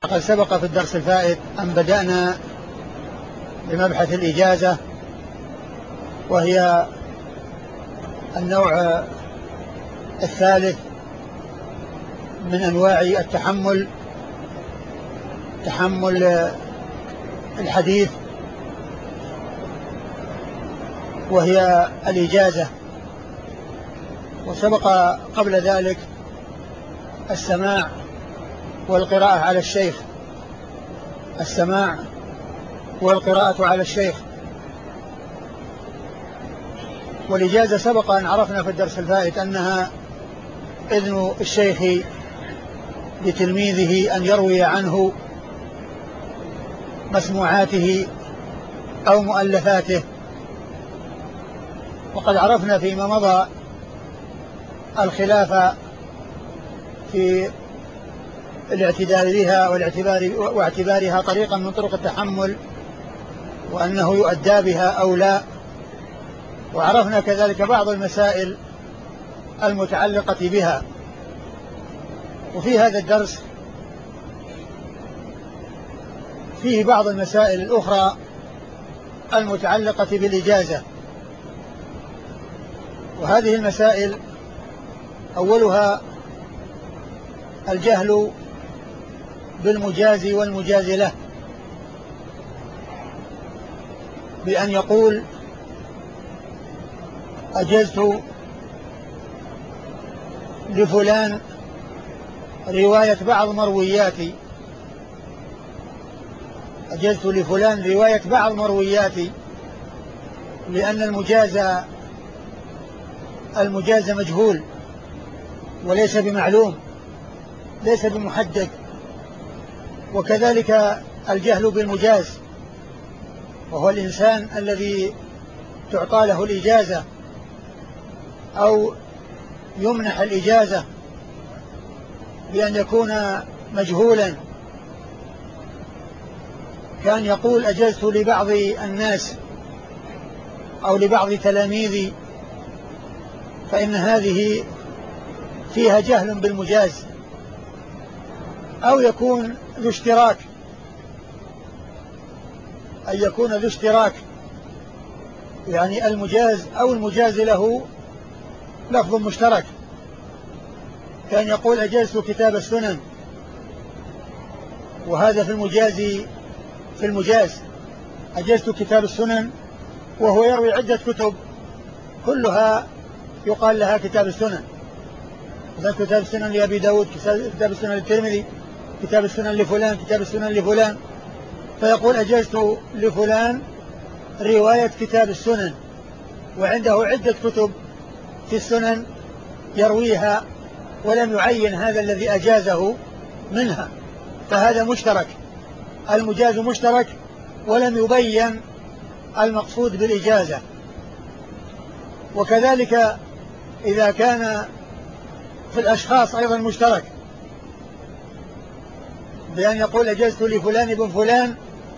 قد سبق في الدرس الفائت أن بدأنا بمبحث الإجازة، وهي النوع الثالث من أنواع التحمل، تحمل الحديث، وهي الإجازة. وسبق قبل ذلك السماع والقراءة على الشيخ، السماع والقراءة على الشيخ. والإجازة سبق أن عرفنا في الدرس الفائت أنها إذن الشيخ لتلميذه أن يروي عنه مسموعاته أو مؤلفاته. وقد عرفنا فيما مضى الخلاف في الاعتدال بها واعتبارها طريقا من طرق التحمل، وأنه يؤدى بها أو لا. وعرفنا كذلك بعض المسائل المتعلقة بها. وفي هذا الدرس فيه بعض المسائل الأخرى المتعلقة بالإجازة. وهذه المسائل أولها الجهل بالمجاز والمجاز له، بأن يقول أجزت لفلان رواية بعض مروياتي، أجزت لفلان رواية بعض مروياتي، لأن المجاز مجهول وليس بمعلوم، ليس بمحدد. وكذلك الجهل بالمجاز، وهو الإنسان الذي تعطى له الإجازة أو يمنح الإجازة بأن يكون مجهولا، كان يقول أجزت لبعض الناس أو لبعض تلاميذي، فإن هذه فيها جهل بالمجاز. أو يكون ذو اشتراك، أن يكون ذو اشتراك، يعني المجاز أو المجاز له لفظ مشترك، كان يقول أجزت كتاب السنن، وهذا في المجاز أجزت كتاب السنن، وهو يروي عدة كتب كلها يقال لها كتاب السنن، مثل كتاب السنن لأبي داود، كتاب السنن للترمذي، كتاب السنن لفلان، كتاب السنن لفلان. فيقول أجزت لفلان رواية كتاب السنن، وعنده عدة كتب في السنن يرويها، ولم يعين هذا الذي أجازه منها، فهذا مشترك، المجاز مشترك، ولم يبين المقصود بالإجازة. وكذلك إذا كان في الأشخاص أيضا مشترك، بأن يقول أجزت لفلان بن فلان،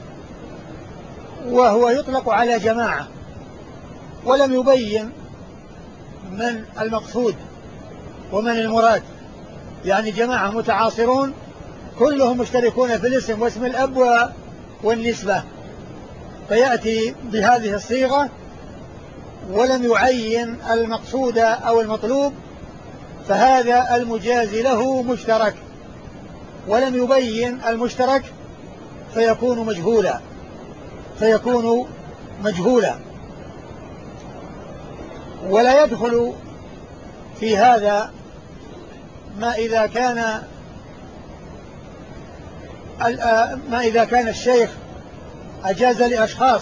وهو يطلق على جماعة، ولم يبين من المقصود ومن المراد، يعني جماعة متعاصرون كلهم مشتركون في الاسم واسم الأب والنسبة، فيأتي بهذه الصيغة ولم يعين المقصود أو المطلوب، فهذا المجاز له مشترك، ولم يبين المشترك، فيكون مجهولا. ولا يدخل في هذا ما إذا كان الشيخ أجاز لأشخاص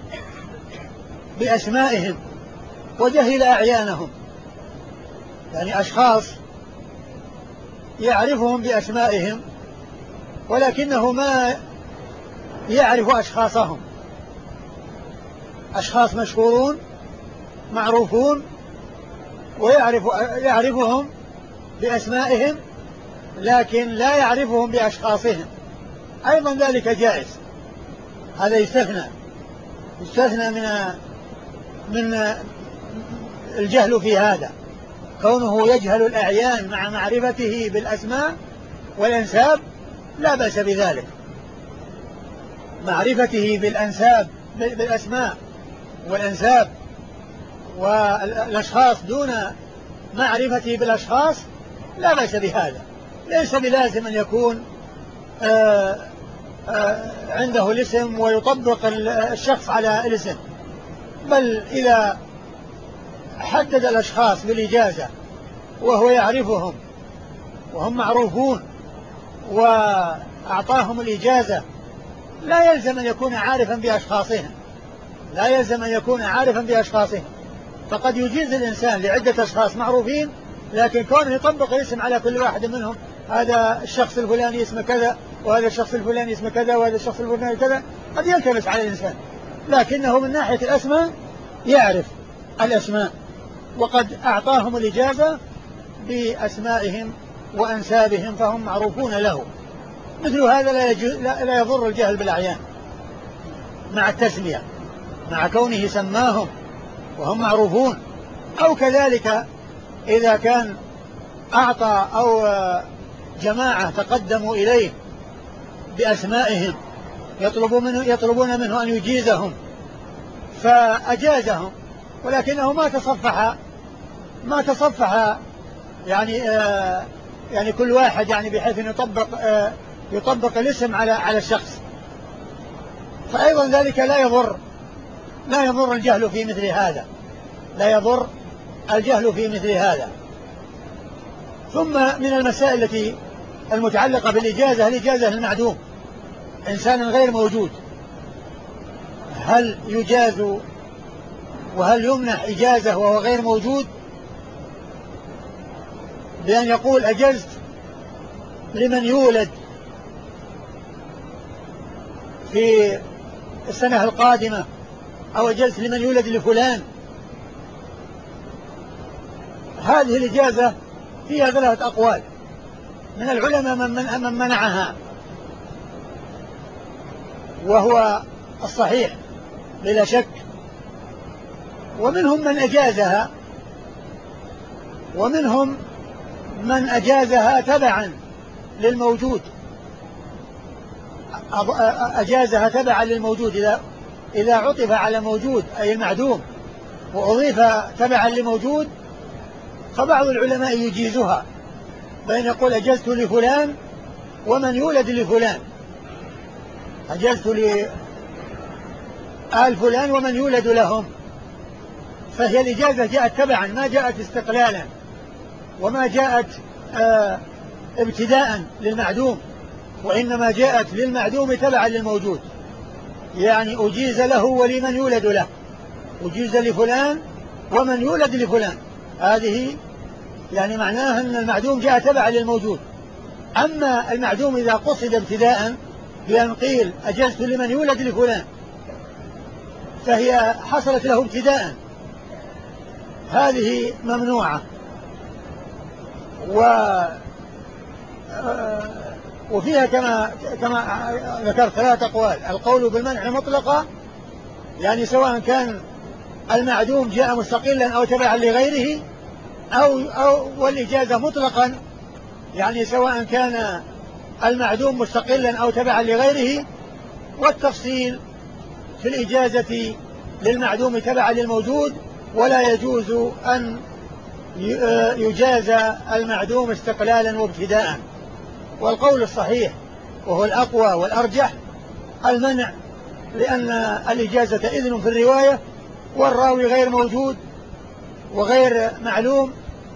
بأسمائهم وجهل أعيانهم، يعني أشخاص يعرفهم بأسمائهم ولكنه ما يعرف أشخاصهم، أشخاص مشهورون معروفون ويعرفهم بأسمائهم، لكن لا يعرفهم بأشخاصهم، أيضا ذلك جائز. هذا يستثنى من الجهل في هذا، كونه يجهل الأعيان مع معرفته بالأسماء والأنساب، لا بأس بذلك. معرفته بالأنساب بالأسماء والأنساب والأشخاص دون معرفته بالأشخاص لا بأس بهذا. ليس بلازم أن يكون عنده الاسم ويطبق الشخص على الاسم، بل إذا حدد الأشخاص بالإجازة وهو يعرفهم وهم معروفون وأعطاهم الإجازة لا يلزم أن يكون عارفا بأشخاصهم، لا يلزم أن يكون عارفا بأشخاصهم. فقد يجيز الإنسان لعدة أشخاص معروفين، لكن كونه يطبق الاسم على كل واحد منهم، هذا الشخص الفلاني اسمه كذا وهذا الشخص الفلاني اسمه كذا وهذا الشخص الفلاني كذا، قد يلتبس على الإنسان. لكنه من ناحية الأسماء يعرف الأسماء، وقد أعطاهم الإجازة بأسمائهم وأنسابهم فهم معروفون له. مثل هذا لا يضر الجهل بالأعيان مع التسمية، مع كونه سماهم وهم معروفون. أو كذلك إذا كان أعطى أو جماعة تقدموا إليه بأسمائهم يطلبون منه أن يجيزهم فأجازهم، ولكنه ما تصفح يعني كل واحد يعني بحيث أن يطبق الاسم على الشخص. فأيضا ذلك لا يضر الجهل في مثل هذا، لا يضر الجهل في مثل هذا. ثم من المسائل التي المتعلقة بالإجازة الإجازة للمعدوم، إنسان غير موجود، هل يجاز وهل يمنح إجازة وهو غير موجود؟ بأن يقول أجزت لمن يولد في السنة القادمة أو أجزت لمن يولد لفلان. هذه الإجازة فيها 3 أقوال من العلماء من منعها، وهو الصحيح بلا شك، ومنهم من أجازها، ومنهم من أجازها تبعا للموجود، أجازها تبعا للموجود. إذا عطف على موجود أي المعدوم وأضيف تبعا لموجود، فبعض العلماء يجيزها بأن يقول أجزت لفلان ومن يولد لفلان، أجزت لآل فلان ومن يولد لهم. فهي الإجازة جاءت تبعا، ما جاءت استقلالا، وما جاءت ابتداء للمعدوم، وإنما جاءت للمعدوم تبعا للموجود. يعني أجيز له ولمن يولد له، أجيز لفلان ومن يولد لفلان. هذه يعني معناها أن المعدوم جاء تبعا للموجود. أما المعدوم إذا قصد ابتداء بأن قيل أجزت لمن يولد لفلان، فهي حصلت له ابتداء، هذه ممنوعة. وفيها كما ذكرت 3 أقوال. القول بالمنع مطلقا، يعني سواء كان المعدوم جاء مستقلا أو تبعا لغيره، والإجازة مطلقا، يعني سواء كان المعدوم مستقلا أو تبعا لغيره. والتفصيل في الإجازة للمعدوم تبعا للموجود، ولا يجوز أن يجاز المعدوم استقلالا وابتداء. والقول الصحيح وهو الأقوى والأرجح المنع، لأن الإجازة إذن في الرواية، والراوي غير موجود وغير معلوم.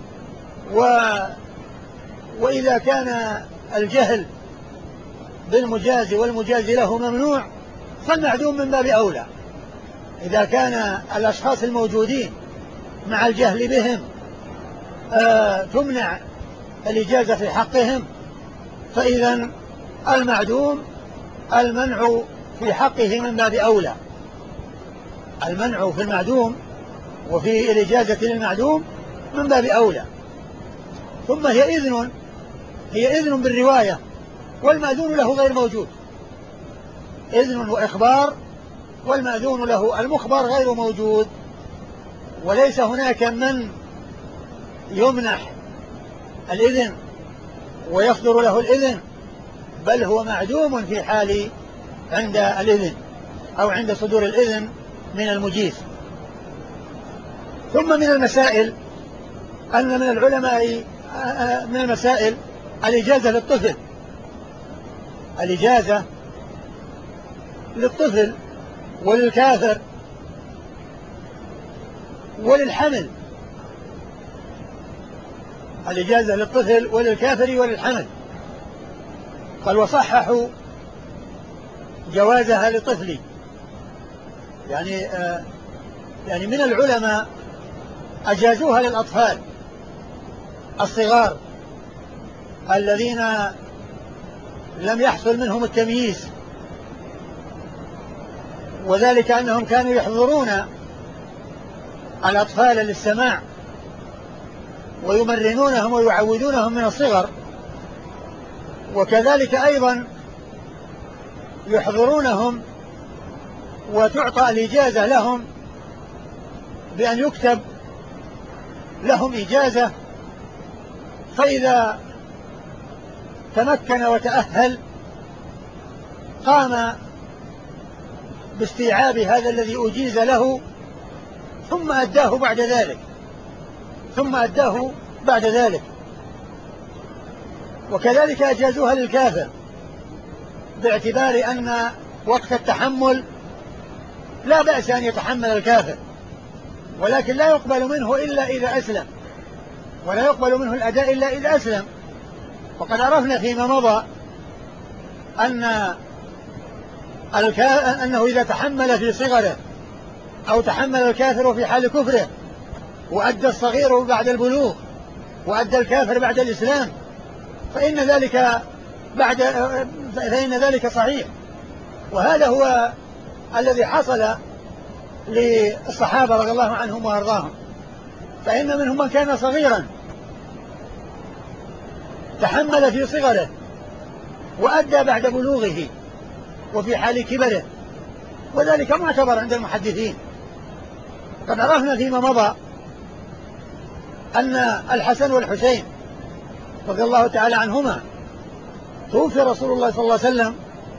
وإذا كان الجهل بالمجاز والمجاز له ممنوع، فالمعدوم من باب أولى. إذا كان الأشخاص الموجودين مع الجهل بهم تمنع الإجازة في حقهم، فإذا المعدوم المنع في حقه من باب أولى. المنع في المعدوم وفي الإجازة للمعدوم من باب أولى. ثم هي إذن بالرواية، والمأذون له غير موجود. إذن وإخبار، والمأذون له المخبر غير موجود. وليس هناك من يمنح الإذن ويصدر له الإذن بل هو معدوم في حال عند الإذن أو عند صدور الإذن من المجيز. ثم من المسائل أن من العلماء من المسائل الإجازة للطفل، الإجازة للطفل وللكافر وللحمل، الإجازة للطفل وللكافر وللحمل. قال وصححوا جوازها لطفل، يعني من العلماء أجازوها للأطفال الصغار الذين لم يحصل منهم التمييز، وذلك أنهم كانوا يحضرون الأطفال للسماع ويمرنونهم ويعودونهم من الصغر، وكذلك أيضا يحضرونهم وتعطى الإجازة لهم بأن يكتب لهم إجازة، فإذا تمكن وتأهل قام باستيعاب هذا الذي أجيز له ثم أداه بعد ذلك. وكذلك أجازوها للكافر باعتبار أن وقت التحمل لا بأس أن يتحمل الكافر، ولكن لا يقبل منه إلا إذا أسلم، ولا يقبل منه الأداء إلا إذا أسلم. وقد عرفنا فيما مضى أنه إذا تحمل في صغره أو تحمل الكافر في حال كفره وأدى الصغير بعد البلوغ وأدى الكافر بعد الإسلام فإن ذلك صحيح. وهذا هو الذي حصل للصحابة رضي الله عنهم وأرضاهم، فإن منهم من كان صغيرا تحمل في صغره وأدى بعد بلوغه وفي حال كبره، وذلك معتبر عند المحدثين. قد عرفنا فيما مضى أن الحسن والحسين رضي الله تعالى عنهما توفي رسول الله صلى الله عليه وسلم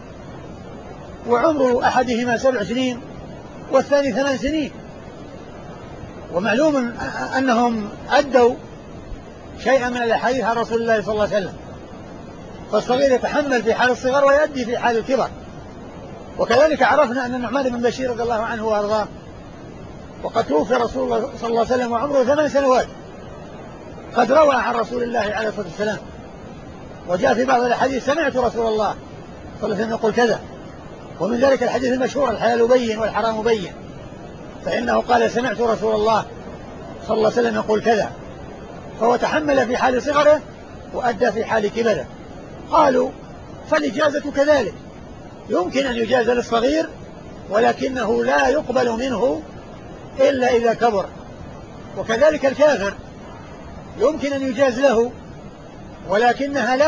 وعمر أحدهما 7 سنين والثاني 8 سنين، ومعلوم أنهم أدوا شيئا من الأحاديث عن رسول الله صلى الله عليه وسلم، فالصغير يتحمل في حال الصغر ويؤدي في حال الكبر. وكذلك عرفنا أن النعمان بن بشير رضي الله عنه وأرضاه وقد توفي رسول الله صلى الله عليه وسلم وعمره 8 سنوات قد روى عن رسول الله عليه الصلاة والسلام، وجاء في بعض الحديث سمعت رسول الله صلى الله عليه وسلم يقول كذا، ومن ذلك الحديث المشهور الحلال بين والحرام بين، فإنه قال سمعت رسول الله صلى الله عليه وسلم يقول كذا، فهو تحمل في حال صغره وأدى في حال كبره. قالوا فالإجازة كذلك، يمكن أن يجاز للصغير ولكنه لا يقبل منه إلا إذا كبر، وكذلك الكافر يمكن أن يجاز له ولكنها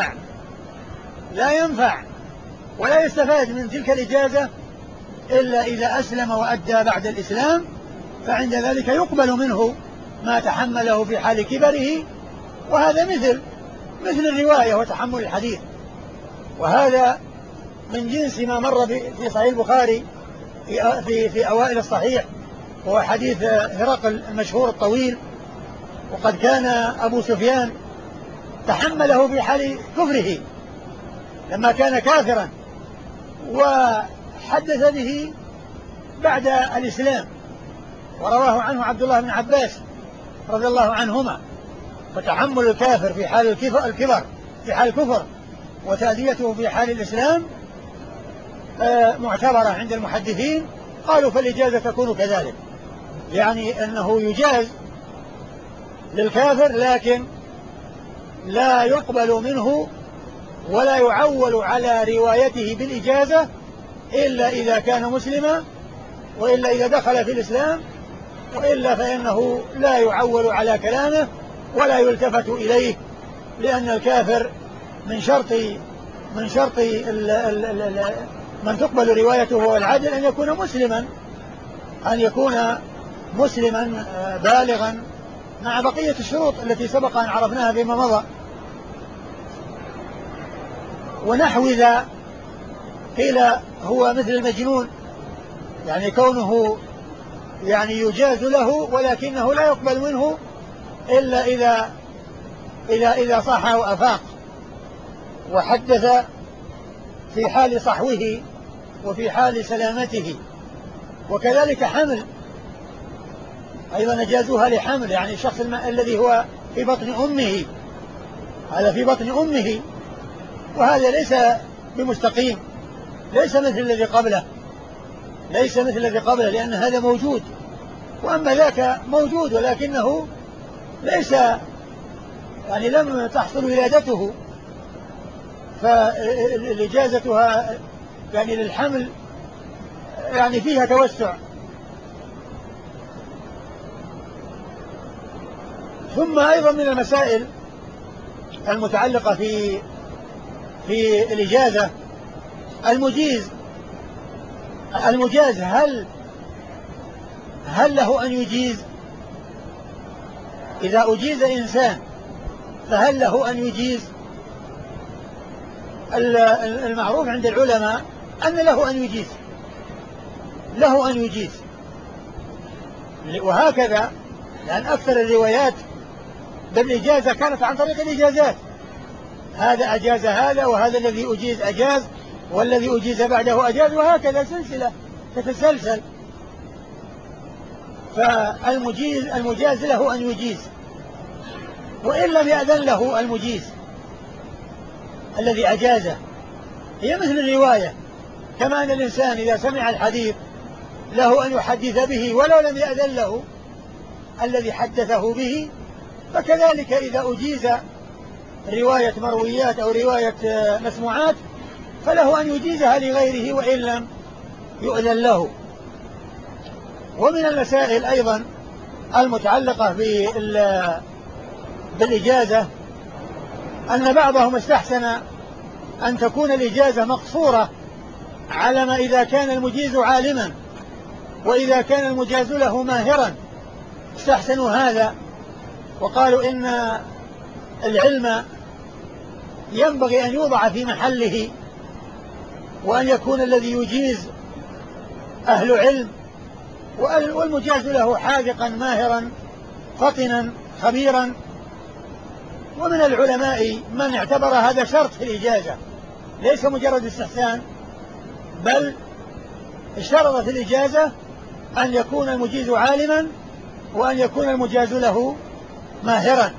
لا ينفع ولا يستفاد من تلك الإجازة إلا إذا أسلم وأدى بعد الإسلام، فعند ذلك يقبل منه ما تحمله في حال كبره. وهذا مثل الرواية وتحمل الحديث، وهذا من جنس ما مر في صحيح البخاري في أوائل الصحيح، وهو حديث هرقل المشهور الطويل. وقد كان أبو سفيان تحمله في حال كفره لما كان كافرا، وحدث به بعد الإسلام، ورواه عنه عبد الله بن عباس رضي الله عنهما. فتحمل الكافر في حال الكبر في حال الكفر وتأديته في حال الإسلام معتبرة عند المحدثين. قالوا فالإجازة تكون كذلك، يعني أنه يجاز للكافر لكن لا يقبل منه ولا يعول على روايته بالإجازة إلا إذا كان مسلما، وإلا إذا دخل في الإسلام، وإلا فإنه لا يعول على كلامه ولا يلتفت إليه، لأن الكافر من شرط من تقبل روايته والعدل أن يكون مسلما بالغا مع بقية الشروط التي سبق أن عرفناها فيما مضى. ونحو ذا قيل هو مثل المجنون، يعني كونه يعني يجاز له ولكنه لا يقبل منه إلا إذا صح وأفاق وحدث في حال صحوه وفي حال سلامته. وكذلك حمل أيضا أجازوها لحمل، يعني الشخص الذي هو في بطن أمه، هذا في بطن أمه، وهذا ليس بمستقيم، ليس مثل الذي قبله، ليس مثل الذي قبله، لأن هذا موجود، وأما ذاك موجود ولكنه ليس يعني لم تحصل ولادته، فإجازتها يعني للحمل يعني فيها توسع. ثم أيضا من المسائل المتعلقة في الإجازة المجاز هل له أن يجيز؟ إذا أجيز إنسان فهل له أن يجيز؟ المعروف عند العلماء أن له أن يجيز، وهكذا، لأن أكثر الروايات بالإجازة كانت عن طريق الإجازات، هذا أجاز هذا، وهذا الذي أجيز أجاز، والذي أجيز بعده أجاز، وهكذا سلسلة تتسلسل. فالمجاز له أن يجيز، وإن لم يأذن له المجيز الذي أجازه. هي مثل الرواية، كما أن الإنسان إذا سمع الحديث له أن يحدث به ولو لم يأذن له الذي حدثه به، فكذلك إذا أجيز رواية مرويات أو رواية مسموعات فله أن يجيزها لغيره وإن لم يؤذن له. ومن المسائل أيضا المتعلقة بالإجازة أن بعضهم استحسن أن تكون الإجازة مقصورة على ما إذا كان المجيز عالما، وإذا كان المجاز له ماهرا استحسنوا هذا، وقالوا إن العلم ينبغي أن يوضع في محله، وأن يكون الذي يجيز أهل علم، والمجاز له حاذقا ماهرا فطنا خبيرا. ومن العلماء من اعتبر هذا شرط في الإجازة، ليس مجرد استحسان، بل اشترط في الإجازة أن يكون المجيز عالما، وأن يكون المجاز له ماهرا،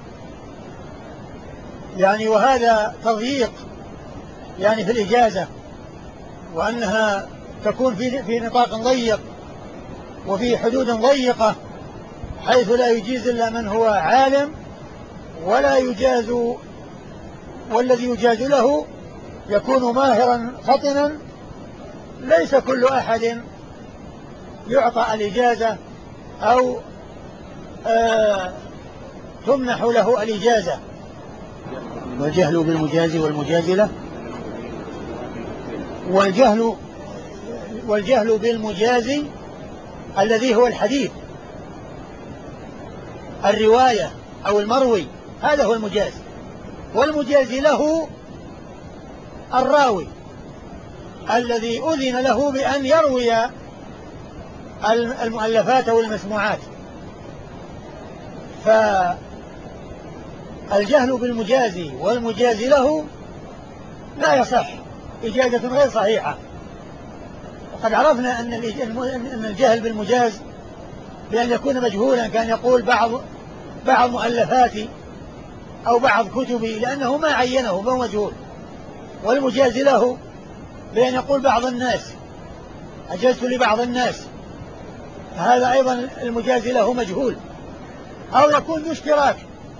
يعني وهذا تضييق يعني في الإجازة، وأنها تكون في نطاق ضيق وفي حدود ضيقة، حيث لا يجيز إلا من هو عالم، ولا يجاز، والذي يجاز له يكون ماهرا فطنا. ليس كل أحد يعطى الإجازة أو تمنح له الإجازة. والجهل بالمجاز والمجاز له، والجهل بالمجاز الذي هو الحديث الرواية أو المروي، هذا هو المجاز. والمجاز له الراوي الذي أذن له بأن يروي المؤلفات أو المسموعات. فالجهل بالمجاز والمجاز له لا يصح، إجازة غير صحيحة. وقد عرفنا أن الجهل بالمجاز بأن يكون مجهولا، كان يقول بعض مؤلفاتي أو بعض كتبي، لأنه ما عينه فهو مجهول. والمجاز له بأن يقول بعض الناس، أجزت لبعض الناس، هذا أيضا المجاز له مجهول. أو يكون ذو اشتراك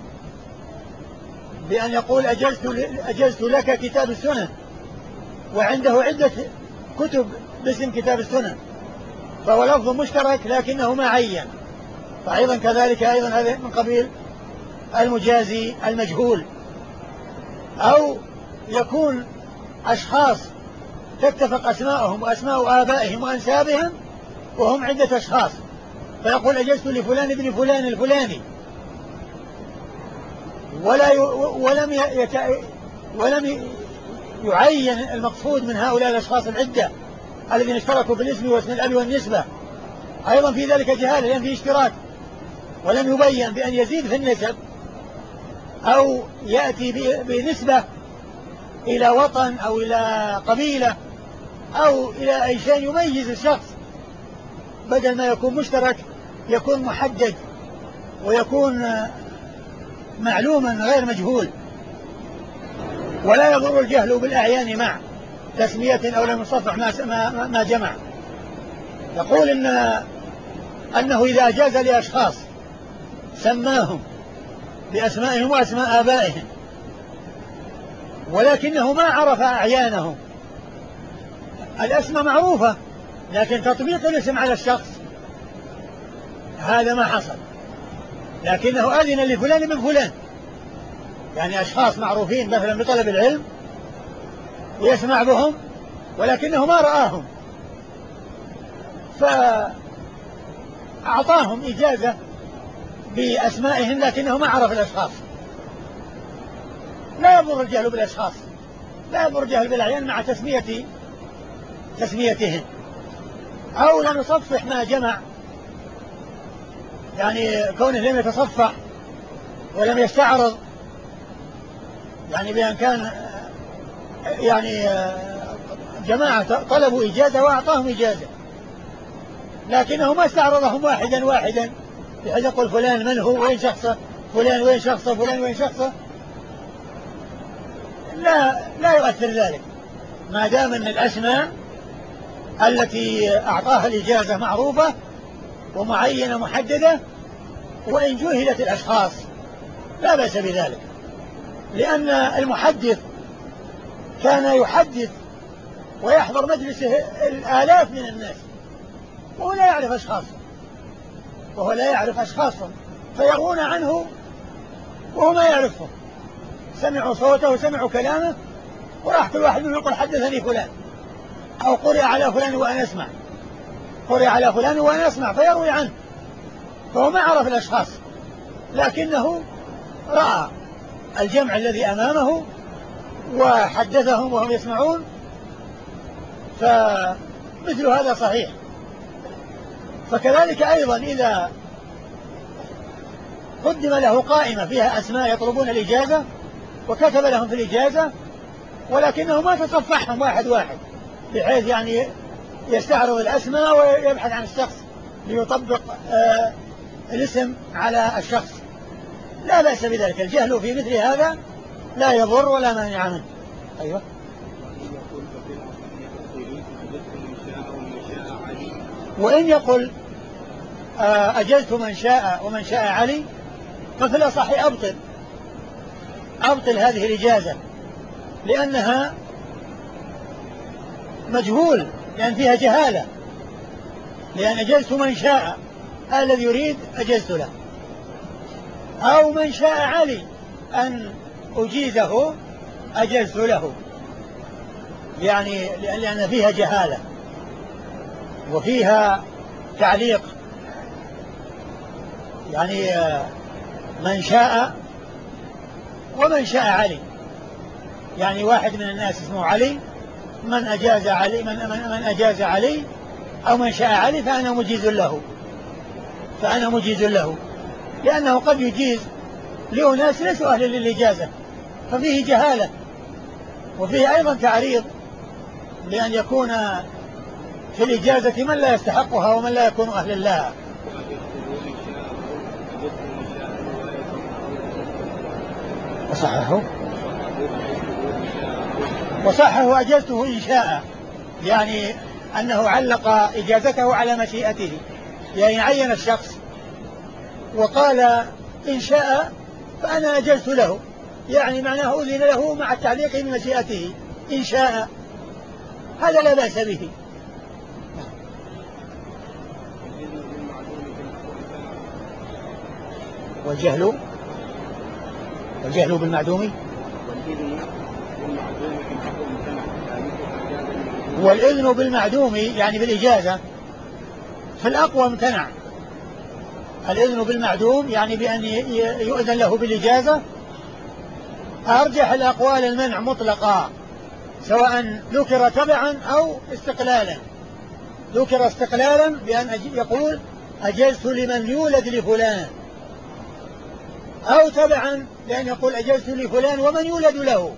بأن يقول أجزت لك كتاب السنن، وعنده عدة كتب باسم كتاب السنن، فهو لفظ مشترك لكنه ما عين، فأيضا كذلك أيضا هذا من قبيل المجازي المجهول. أو يكون أشخاص تتفق أسماءهم وأسماء آبائهم وأنسابهم وهم عدة أشخاص، فيقول أجزت لفلان ابن فلان الفلاني، ولم يعين المقصود من هؤلاء الأشخاص العدة الذين اشتركوا في الاسم واسم الأب والنسبة، أيضا في ذلك جهالة لأن في اشتراك، ولم يبين بأن يزيد في النسب أو يأتي بنسبة إلى وطن أو إلى قبيلة أو إلى أي شيء يميز الشخص، بدل ما يكون مشترك يكون محدد ويكون معلوما غير مجهول. ولا يضر الجهل بالأعيان مع تسمية أو لم يصفح ما جمع. يقول أنه إذا أجاز لأشخاص سماهم بأسمائهم وأسماء آبائهم ولكنه ما عرف أعيانهم، الأسماء معروفة لكن تطبيق الاسم على الشخص هذا ما حصل، لكنه أذن لفلان من فلان، يعني أشخاص معروفين مثلا بطلب العلم ويسمع بهم ولكنه ما رآهم، فأعطاهم إجازة بأسمائهم لكنه ما عرف الأشخاص. لا يضر الجهل بالأشخاص، لا يضر الجهل بالأعيان مع تسميتهم، أو لم يصفح ما جمع، يعني كونه لم يتصفح ولم يستعرض، يعني بأن كان يعني جماعة طلبوا إجازة وأعطاهم إجازة لكنه ما استعرضهم واحدا واحدا بحيث يقول فلان من هو وين شخصه، فلان وين شخصه، فلان وين شخصه، لا يؤثر ذلك ما دام أن الأسماء التي أعطاها الإجازة معروفة ومعينة محددة، وإن جهلت الأشخاص لا بأس بذلك، لأن المحدث كان يحدث ويحضر مجلسه الآلاف من الناس وهو لا يعرف أشخاصهم فيروون عنه وهو ما يعرفهم، سمعوا صوته وسمعوا كلامه وراح كل واحد منهم يقول حدثني فلان أو قرئ على فلان وأنا أسمع فيروي عنه، فهو ما عرف الأشخاص لكنه رأى الجمع الذي أمامه وحدثهم وهم يسمعون، فمثل هذا صحيح. فكذلك أيضا إذا قدم له قائمة فيها أسماء يطلبون الإجازة وكتب لهم في الإجازة ولكنه ما تصفحهم واحد واحد بحيث يعني يستعرض الأسماء ويبحث عن الشخص ليطبق الاسم على الشخص، لا بأس بذلك، الجهل في مثل هذا لا يضر ولا مانع منه. أيوة. وإن يقول أجزت من شاء ومن شاء علي، ففي الأصح أبطل هذه الإجازة لأنها مجهول، لأن فيها جهالة، لأن أجزت من شاء الذي يريد أجزت له، أو من شاء علي أن أجيزه أجزت له، يعني لأن فيها جهالة وفيها تعليق، يعني من شاء ومن شاء علي، يعني واحد من الناس اسمه علي، من أجاز علي أو من شاء علي فأنا مجيز له لأنه قد يجيز لأناس ليسوا أهل للإجازة، ففيه جهالة وفيه أيضا تعريض لأن يكون في الإجازة من لا يستحقها ومن لا يكون أهلا لها. وصحه أجزته إن شاء، يعني أنه علق إجازته على مشيئته، يعني عين الشخص وقال إن شاء فأنا أجزت له، يعني معناه أذن له مع التعليق بمشيئته إن شاء، هذا لا بأس به. والجهل بالمعدوم والإذن بالمعدوم يعني بالإجازة في الأقوى امتنع، الإذن بالمعدوم يعني بأن يؤذن له بالإجازة، أرجح الأقوال المنع مطلقا، سواء ذكر تبعا أو استقلالا. ذكر استقلالا بأن يقول أجزت لمن يولد لفلان، أو تبعا بأن يقول أجزت لفلان ومن يولد له،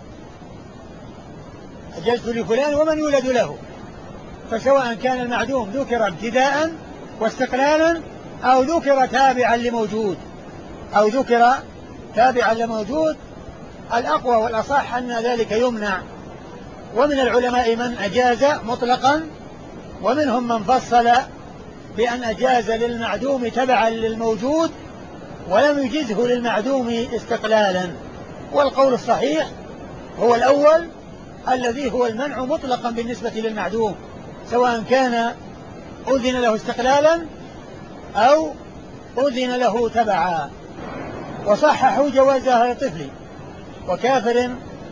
أجزت لفلان ومن يولد له. فسواء كان المعدوم ذكر ابتداء واستقلالا أو ذكر تابعا لموجود، أو ذكر تابعا لموجود، الأقوى والأصح أن ذلك يمنع. ومن العلماء من أجاز مطلقا، ومنهم من فصل بأن أجاز للمعدوم تبعا للموجود ولم يجزه للمعدوم استقلالا. والقول الصحيح هو الأول الذي هو المنع مطلقا بالنسبة للمعدوم، سواء كان أذن له استقلالا أو أذن له تبعا. وصححوا جوازها للطفل وكافر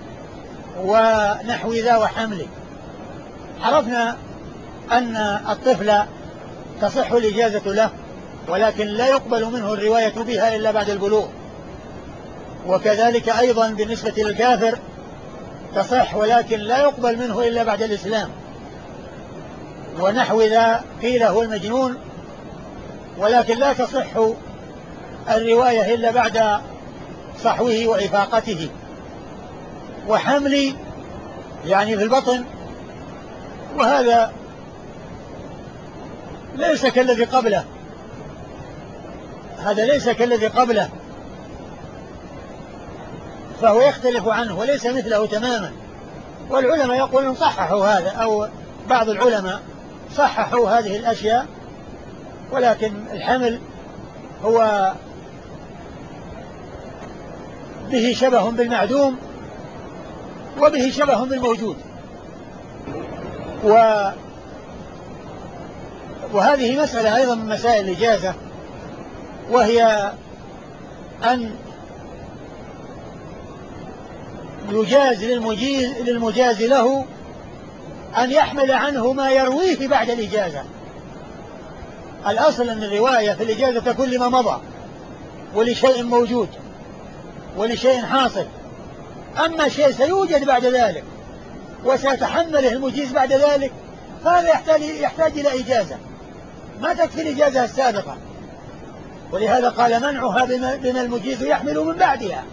ونحو ذا وحمل. عرفنا أن الطفل تصح الإجازة له، ولكن لا يقبل منه الرواية بها إلا بعد البلوغ. وكذلك أيضا بالنسبة للكافر تصح، ولكن لا يقبل منه إلا بعد الإسلام. ونحو ذا قيل هو المجنون، ولكن لا تصح الرواية إلا بعد صحوه وإفاقته. وحمل يعني في البطن، وهذا ليس كالذي قبله، هذا ليس كالذي قبله، فهو يختلف عنه وليس مثله تماما. والعلماء يقولون صححوا هذا، أو بعض العلماء صححوا هذه الأشياء، ولكن الحمل هو به شبه بالمعدوم وبه شبه بالموجود. وهذه مسألة أيضا من مسائل الإجازة، وهي أن يجاز للمجاز له أن يحمل عنه ما يرويه بعد الإجازة. الأصل أن الرواية في الإجازة تكون لما مضى ولشيء موجود ولشيء حاصل. أما شيء سيوجد بعد ذلك وسيتحمله المجيز بعد ذلك، فهذا يحتاج إلى إجازة، ما تكفي الإجازة السابقة. ولهذا قال منعها بما المجيز يحمل من بعدها.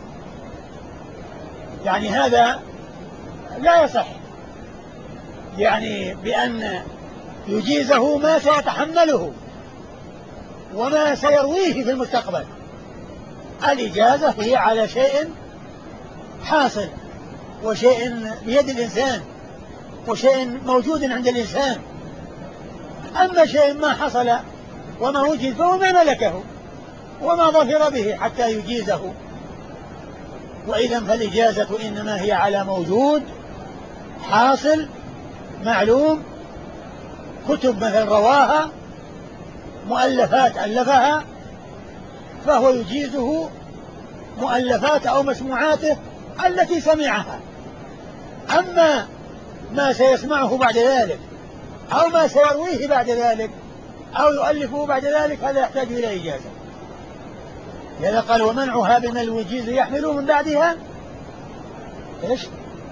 يعني هذا لا يصح، يعني بأن يجيزه ما سيتحمله وما سيرويه في المستقبل. الإجازة هي على شيء حاصل وشيء بيد الإنسان وشيء موجود عند الإنسان. أما شيء ما حصل وما وجد فهو ما ملكه وما ظفر به حتى يجيزه. وإذا فالإجازة إنما هي على موجود حاصل معلوم، كتب مثل رواها، مؤلفات ألفها، فهو يجيزه مؤلفات أو مسموعاته التي سمعها. أما ما سيسمعه بعد ذلك أو ما سيرويه بعد ذلك أو يؤلفه بعد ذلك، هذا يحتاج إلى إجازة. لذا قال ومنعها بما الوجيز يحمل من بعدها إيش؟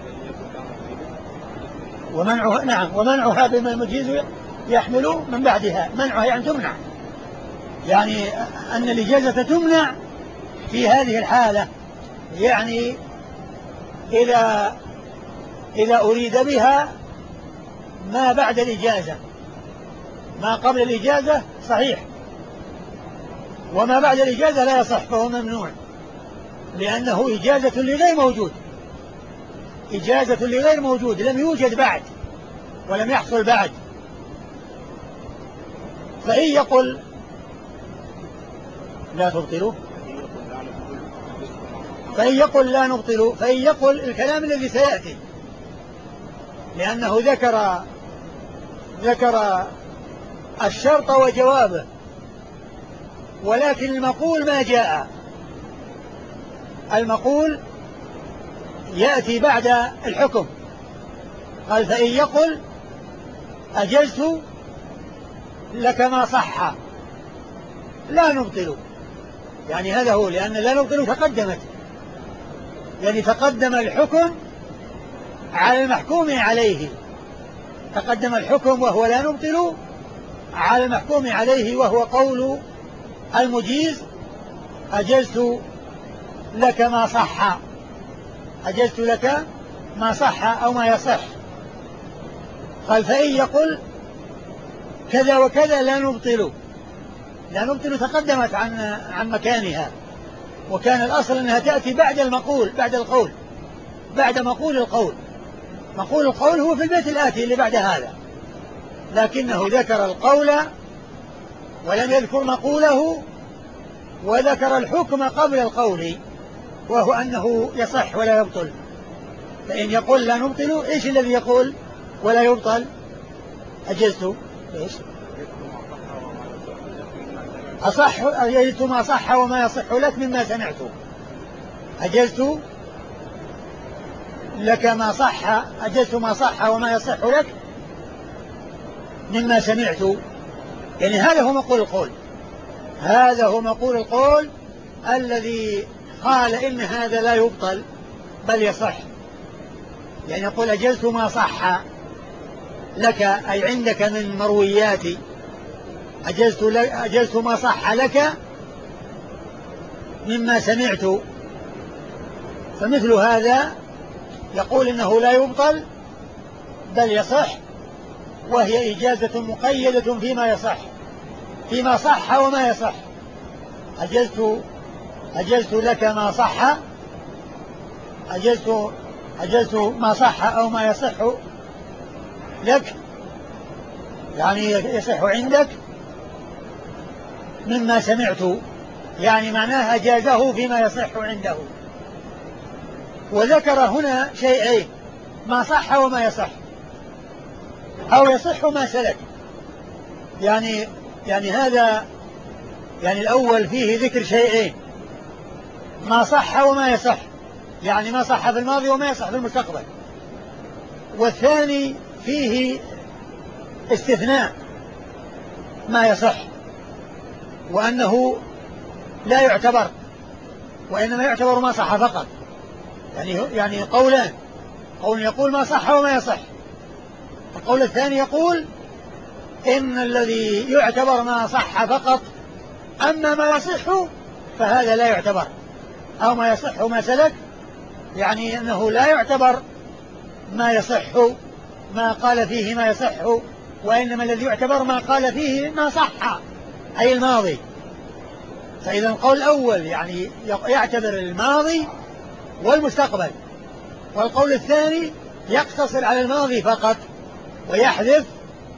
ومنعها، نعم، ومنعها بما المجيز يحمل من بعدها. منعها يعني تمنع، يعني أن الإجازة تمنع في هذه الحالة. يعني إذا أريد بها ما بعد الإجازة، ما قبل الإجازة صحيح، وما بعد الإجازة لا يصح، فهو ممنوع، لأنه إجازة لغير موجود، إجازة لغير موجود، لم يوجد بعد ولم يحصل بعد. فإن يقل لا تبطلوا، فإن يقل لا نبطل، فإن يقل الكلام الذي سيأتي، لأنه ذكر الشرط وجوابه، ولكن المقول ما جاء. المقول يأتي بعد الحكم. قال فإن يقل أجزت لك ما صح لا نبطل، يعني هذا هو، لأن لا نبطل تقدمت، يعني تقدم الحكم على المحكوم عليه. تقدم الحكم وهو لا نبطل على المحكوم عليه، وهو قول المجيز: أجزت لك ما صح، أجزت لك ما صح أو ما يصح. قال: فإن يقول كذا وكذا لا نبطل. لا نبطل تقدمت عن مكانها، وكان الأصل أنها تأتي بعد المقول، بعد القول، بعد مقول القول. مقول القول هو في البيت الآتي اللي بعد هذا، لكنه ذكر القول ولم يذكر مقوله، وذكر الحكم قبل القول، وهو أنه يصح ولا يبطل. فإن يقول لا نبطل، إيش الذي يقول ولا يبطل؟ أجزت إيش؟ أجزت ما صح وما يصح لك مما سمعت. أجزت لك ما صح، أجزت ما صح وما يصح لك مما سمعت. يعني هذا هو مقول القول، هذا هو مقول القول الذي قال إن هذا لا يبطل بل يصح. يعني يقول: أجزت ما صح لك، أي عندك من مروياتي، أجزت ما صح لك مما سمعت. فمثل هذا يقول إنه لا يبطل بل يصح، وهي إجازة مقيدة فيما يصح، فيما صح وما يصح. أجزت لك ما صح، أجزت ما صح أو ما يصح لك، يعني يصح عندك مما سمعت، يعني معناه أجازه فيما يصح عنده. وذكر هنا شيئين: ما صح وما يصح، أو يصح ما سلك. يعني هذا، يعني الأول فيه ذكر شيئين: ما صح وما يصح، يعني ما صح في الماضي وما يصح في المستقبل. والثاني فيه استثناء ما يصح، وأنه لا يعتبر، وإنما يعتبر ما صح فقط. يعني قولان: قول يقول ما صح وما يصح، القول الثاني يقول إن الذي يعتبر ما صح فقط، أما ما يصح فهذا لا يعتبر، أو ما يصح ما سلك، يعني أنه لا يعتبر ما يصح، ما قال فيه ما يصح، وإنما الذي يعتبر ما قال فيه ما صح، أي الماضي. فإذا القول الأول يعني يعتبر الماضي والمستقبل، والقول الثاني يقتصر على الماضي فقط ويحذف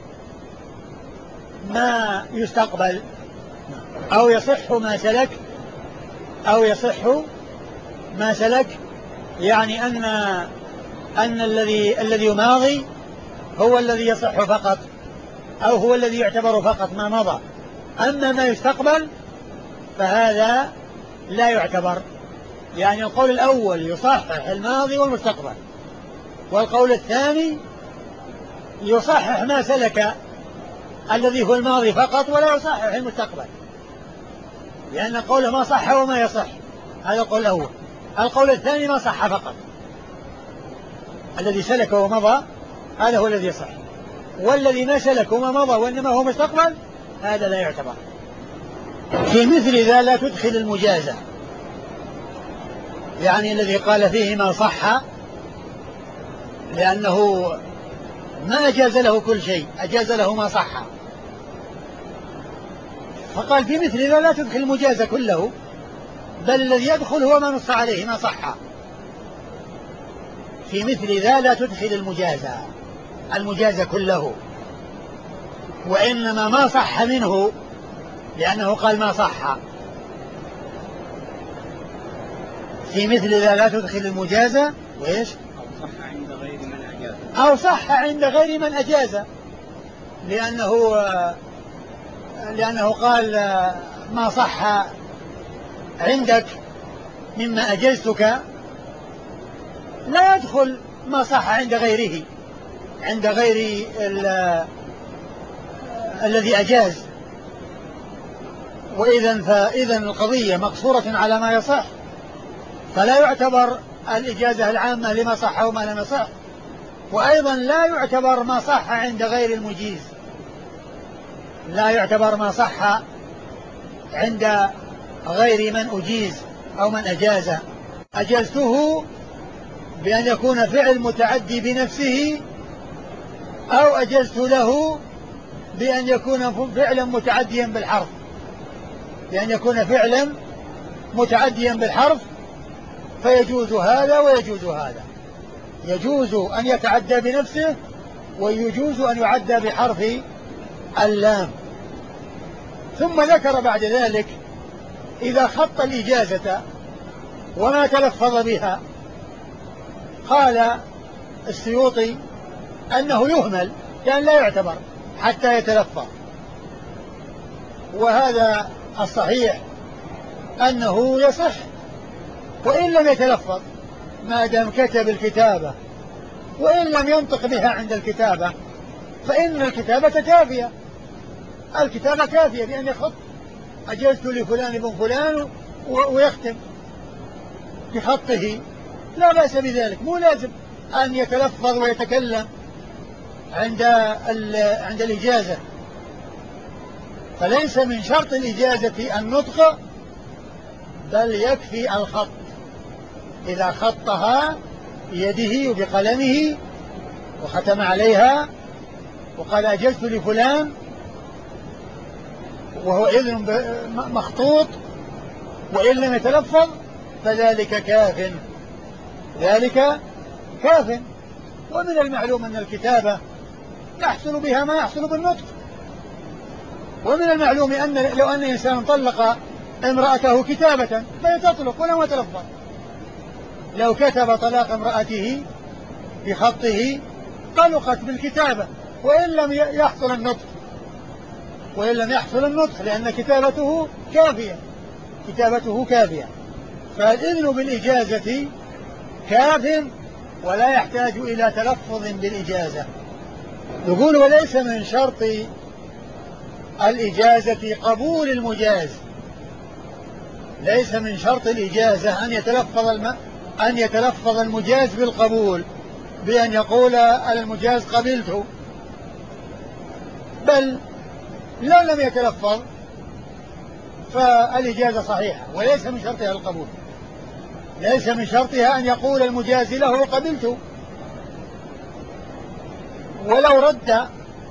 ما يستقبل. أو يصح ما سلك، أو يصح ما سلك، يعني أن الذي ماضي هو الذي يصح فقط، أو هو الذي يعتبر فقط ما مضى، أما ما يستقبل فهذا لا يعتبر. يعني القول الأول يصحح الماضي والمستقبل، والقول الثاني يصحح ما سلك الذي هو الماضي فقط ولا يصحح المستقبل، لأن قوله ما صح وما يصح، هذا القول الأول. القول الثاني ما صح فقط، الذي سلك ومضى هذا هو الذي يصح، والذي ما سلك وما مضى وإنما هو مستقبل هذا لا يعتبر. في مثل ذا لا تدخل المجازة، يعني الذي قال فيه ما صح، لأنه ما أجاز له كل شيء، أجاز له ما صح، فقال في مثل ذا لا تدخل المجازة كله، بل الذي يدخل هو ما نص عليه ما صح. في مثل ذا لا تدخل المجازة كله، وإنما ما صح منه، لأنه قال ما صح. في مثل ذا لا تدخل المجازة وإيش؟ أو صح عند غير من أجاز، لأنه قال ما صح عندك مما أجزتك، لا يدخل ما صح عند غيره، عند غير الذي أجاز. فإذا القضية مقصورة على ما يصح، فلا يعتبر الإجازة العامة لما صح وما لم يصح، وأيضا لا يعتبر ما صح عند غير المجيز، لا يعتبر ما صح عند غير من أجيز أو من أجازه. أجزته بأن يكون فعل متعدي بنفسه، أو أجزت له بأن يكون فعلا متعديا بالحرف، بأن يكون فعلا متعديا بالحرف، فيجوز هذا ويجوز هذا، يجوز أن يتعدى بنفسه ويجوز أن يعدى بحرف اللام. ثم ذكر بعد ذلك إذا خط الإجازة وما تلفظ بها، قال السيوطي أنه يهمل، كان لا يعتبر حتى يتلفظ، وهذا الصحيح أنه يصح وإن لم يتلفظ، ما دام كتب الكتابة وإن لم ينطق بها عند الكتابة، فإن الكتابة كافية، الكتابة كافية بأن يخط أجزت لفلان بن فلان ويختم بخطه، لا بأس بذلك، مو لازم أن يتلفظ ويتكلم عند الإجازة. فليس من شرط الإجازة النطق، بل يكفي الخط، إذا خطها بيده وبقلمه وختم عليها وقال أجزت لفلان وهو إذن مخطوط وإن لم يتلفظ، فذلك كاف، ذلك كاف. ومن المعلوم أن الكتابة يحصل بها ما يحصل بالنطق، ومن المعلوم أن لو أن إنسان طلق امرأته كتابة فهي تطلق ولم يتلفظ، لو كتب طلاق امرأته بخطه طلقت بالكتابة وإن لم يحصل النطق، وإن لم يحصل النطق، لأن كتابته كافية، كتابته كافية. فالإذن بالإجازة كاف ولا يحتاج إلى تلفظ بالإجازة. يقول وليس من شرط الإجازة قبول المجاز، ليس من شرط الإجازة أن يتلفظ المجاز بالقبول بأن يقول المجاز قبلته، بل لو لم يتلفظ فالإجازة صحيحة وليس من شرطها القبول، ليس من شرطها أن يقول المجاز له قبلته. ولو رد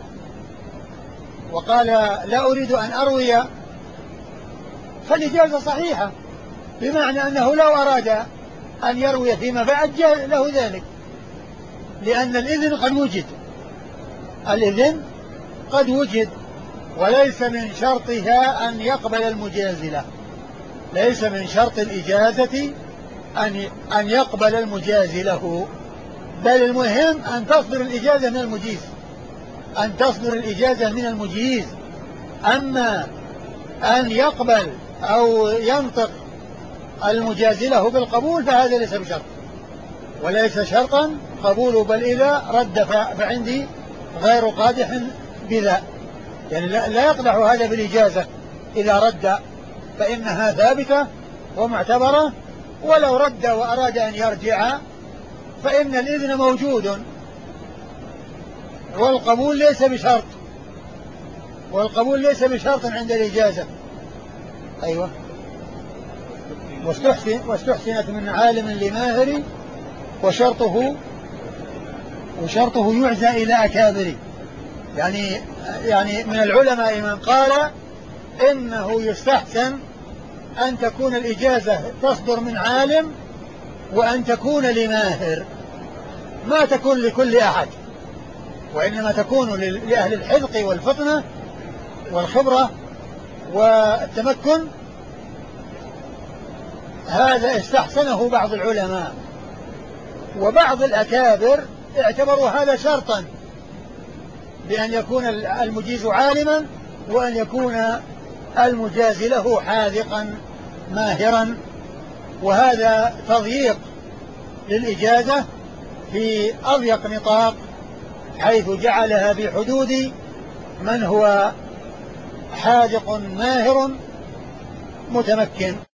وقال لا أريد أن أروي فالإجازة صحيحة، بمعنى أنه لو أراد أن يروي فيما بعد جاء له ذلك، لأن الإذن قد وجد، الإذن قد وجد، وليس من شرطها أن يقبل المجاز له، ليس من شرط الإجازة أن يقبل المجاز له، بل المهم أن تصدر الإجازة من المجيز، أن تصدر الإجازة من المجيز. أما أن يقبل أو ينطق المجاز له بالقبول فهذا ليس بشرط، وليس شرطا قبوله، بل إذا رد فعندي غير قادح بذا، يعني لا يقدح هذا بالإجازة، إذا رد فإنها ثابتة ومعتبرة، ولو رد وأراد أن يرجع فإن الإذن موجود، والقبول ليس بشرط، والقبول ليس بشرط عند الإجازة. أيوة. واستحسنت من عالم لماهر وشرطه يعزى إلى أكابر، يعني من العلماء من قال إنه يستحسن أن تكون الإجازة تصدر من عالم وأن تكون لماهر، ما تكون لكل أحد، وإنما تكون لأهل الحذق والفطنة والخبرة والتمكن. هذا استحسنه بعض العلماء، وبعض الأكابر اعتبروا هذا شرطا، بأن يكون المجيز عالما وأن يكون المجاز له حاذقا ماهرا، وهذا تضييق للإجازة في أضيق نطاق، حيث جعلها في حدود من هو حاذق ماهر متمكن.